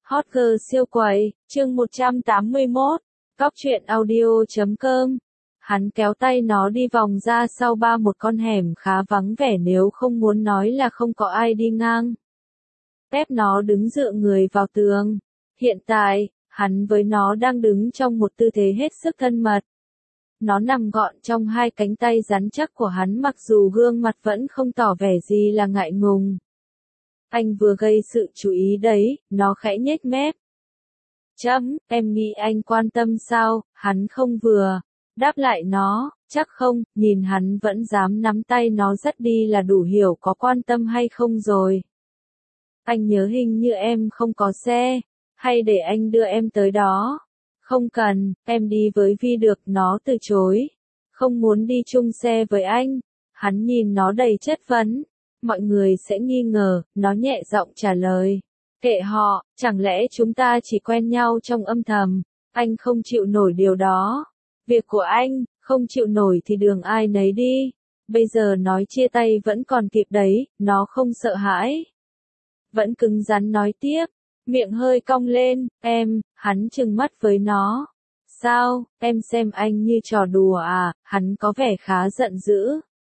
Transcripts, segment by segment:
Hot girl siêu quầy, chương 181, Cóc truyện audio.com. Hắn kéo tay nó đi vòng ra sau một con hẻm khá vắng vẻ, nếu không muốn nói là không có ai đi ngang. Ép nó đứng dựa người vào tường. Hiện tại, hắn với nó đang đứng trong một tư thế hết sức thân mật. Nó nằm gọn trong hai cánh tay rắn chắc của hắn, mặc dù gương mặt vẫn không tỏ vẻ gì là ngại ngùng. Anh vừa gây sự chú ý đấy, nó khẽ nhếch mép. Em nghĩ anh quan tâm sao? Hắn không vừa đáp lại nó, chắc không, nhìn hắn vẫn dám nắm tay nó dắt đi là đủ hiểu có quan tâm hay không rồi. Anh nhớ hình như em không có xe, hay để anh đưa em tới đó? Không cần, em đi với Vi được, nó từ chối. Không muốn đi chung xe với anh. Hắn nhìn nó đầy chất vấn. Mọi người sẽ nghi ngờ, nó nhẹ giọng trả lời. Kệ họ, chẳng lẽ chúng ta chỉ quen nhau trong âm thầm, anh không chịu nổi điều đó. Việc của anh, không chịu nổi thì đường ai nấy đi. Bây giờ nói chia tay vẫn còn kịp đấy, nó không sợ hãi. Vẫn cứng rắn nói tiếp, miệng hơi cong lên, hắn trừng mắt với nó. Sao, em xem anh như trò đùa à? Hắn có vẻ khá giận dữ.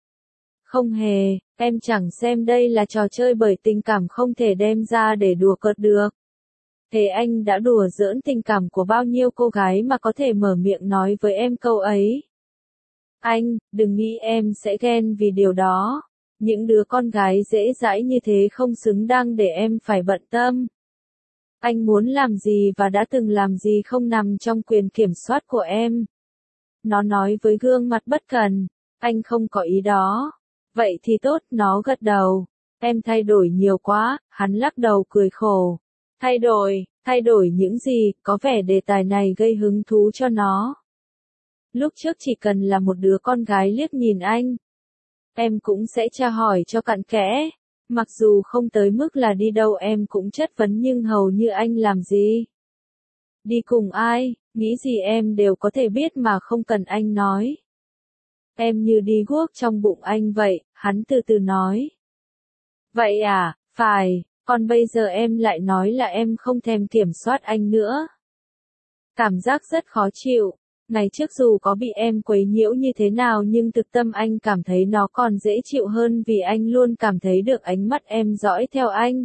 Không hề, em chẳng xem đây là trò chơi, bởi tình cảm không thể đem ra để đùa cợt được. Thế anh đã đùa giỡn tình cảm của bao nhiêu cô gái mà có thể mở miệng nói với em câu ấy? Anh, đừng nghĩ em sẽ ghen vì điều đó. Những đứa con gái dễ dãi như thế không xứng đáng để em phải bận tâm. Anh muốn làm gì và đã từng làm gì không nằm trong quyền kiểm soát của em. Nó nói với gương mặt bất cần, anh không có ý đó. Vậy thì tốt, nó gật đầu. Em thay đổi nhiều quá, hắn lắc đầu cười khổ. Thay đổi những gì? Có vẻ đề tài này gây hứng thú cho nó. Lúc trước chỉ cần là một đứa con gái liếc nhìn anh, em cũng sẽ tra hỏi cho cặn kẽ. Mặc dù không tới mức là đi đâu em cũng chất vấn, nhưng hầu như anh làm gì, đi cùng ai, nghĩ gì em đều có thể biết mà không cần anh nói. Em như đi guốc trong bụng anh vậy, hắn từ từ nói. Vậy à, phải, còn bây giờ em lại nói là em không thèm kiểm soát anh nữa. Cảm giác rất khó chịu. Ngày trước dù có bị em quấy nhiễu như thế nào nhưng thực tâm anh cảm thấy nó còn dễ chịu hơn, vì anh luôn cảm thấy được ánh mắt em dõi theo anh.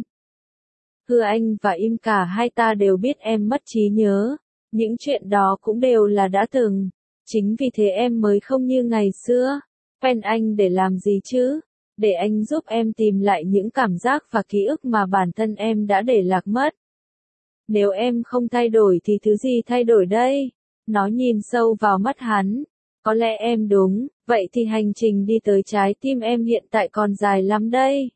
Anh và Im cả hai ta đều biết em mất trí nhớ. Những chuyện đó cũng đều là đã từng. Chính vì thế em mới không như ngày xưa. Quen anh để làm gì chứ? Để anh giúp em tìm lại những cảm giác và ký ức mà bản thân em đã để lạc mất. Nếu em không thay đổi thì thứ gì thay đổi đây? Nó nhìn sâu vào mắt hắn. Có lẽ em đúng, vậy thì hành trình đi tới trái tim em hiện tại còn dài lắm đây.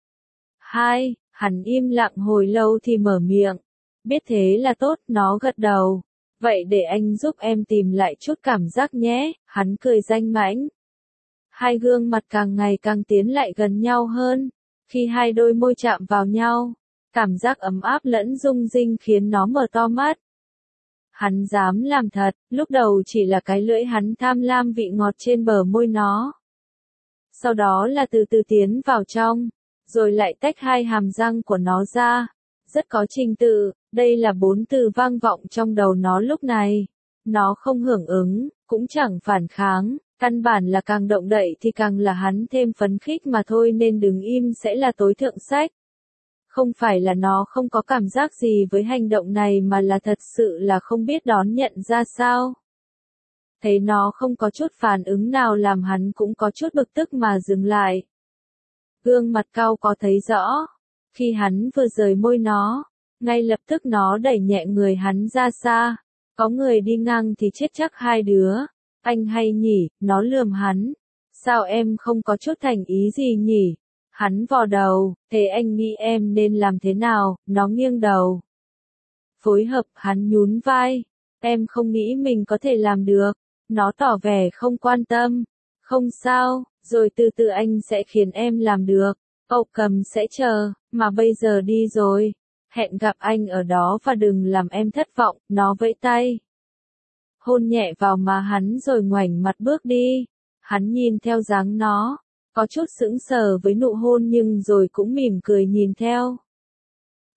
Hắn im lặng hồi lâu thì mở miệng. Biết thế là tốt, nó gật đầu. Vậy để anh giúp em tìm lại chút cảm giác nhé, hắn cười danh mãnh. Hai gương mặt càng ngày càng tiến lại gần nhau hơn. Khi hai đôi môi chạm vào nhau, cảm giác ấm áp lẫn rung rinh khiến nó mở to mắt. Hắn dám làm thật, lúc đầu chỉ là cái lưỡi hắn tham lam vị ngọt trên bờ môi nó. Sau đó là từ từ tiến vào trong, rồi lại tách hai hàm răng của nó ra. Rất có trình tự, đây là 4 từ vang vọng trong đầu nó lúc này. Nó không hưởng ứng, cũng chẳng phản kháng, căn bản là càng động đậy thì càng là hắn thêm phấn khích mà thôi, nên đứng im sẽ là tối thượng sách. Không phải là nó không có cảm giác gì với hành động này mà là thật sự là không biết đón nhận ra sao. Thấy nó không có chút phản ứng nào làm hắn cũng có chút bực tức mà dừng lại. Gương mặt cau có thấy rõ. Khi hắn vừa rời môi nó, ngay lập tức nó đẩy nhẹ người hắn ra xa. Có người đi ngang thì chết chắc hai đứa. Anh hay nhỉ, nó lườm hắn. Sao em không có chút thành ý gì nhỉ? Hắn vò đầu, thế anh nghĩ em nên làm thế nào? Nó nghiêng đầu. Phối hợp, hắn nhún vai. Em không nghĩ mình có thể làm được. Nó tỏ vẻ không quan tâm. Không sao, rồi từ từ anh sẽ khiến em làm được. Cầm sẽ chờ, mà bây giờ đi rồi. Hẹn gặp anh ở đó và đừng làm em thất vọng, nó vẫy tay. Hôn nhẹ vào má hắn rồi ngoảnh mặt bước đi. Hắn nhìn theo dáng nó. Có chút sững sờ với nụ hôn nhưng rồi cũng mỉm cười nhìn theo.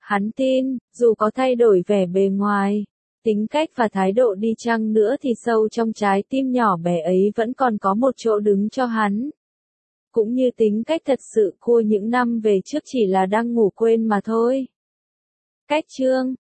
Hắn tin, dù có thay đổi vẻ bề ngoài, tính cách và thái độ đi chăng nữa thì sâu trong trái tim nhỏ bé ấy vẫn còn có một chỗ đứng cho hắn. Cũng như tính cách thật sự của những năm về trước chỉ là đang ngủ quên mà thôi. Cách chương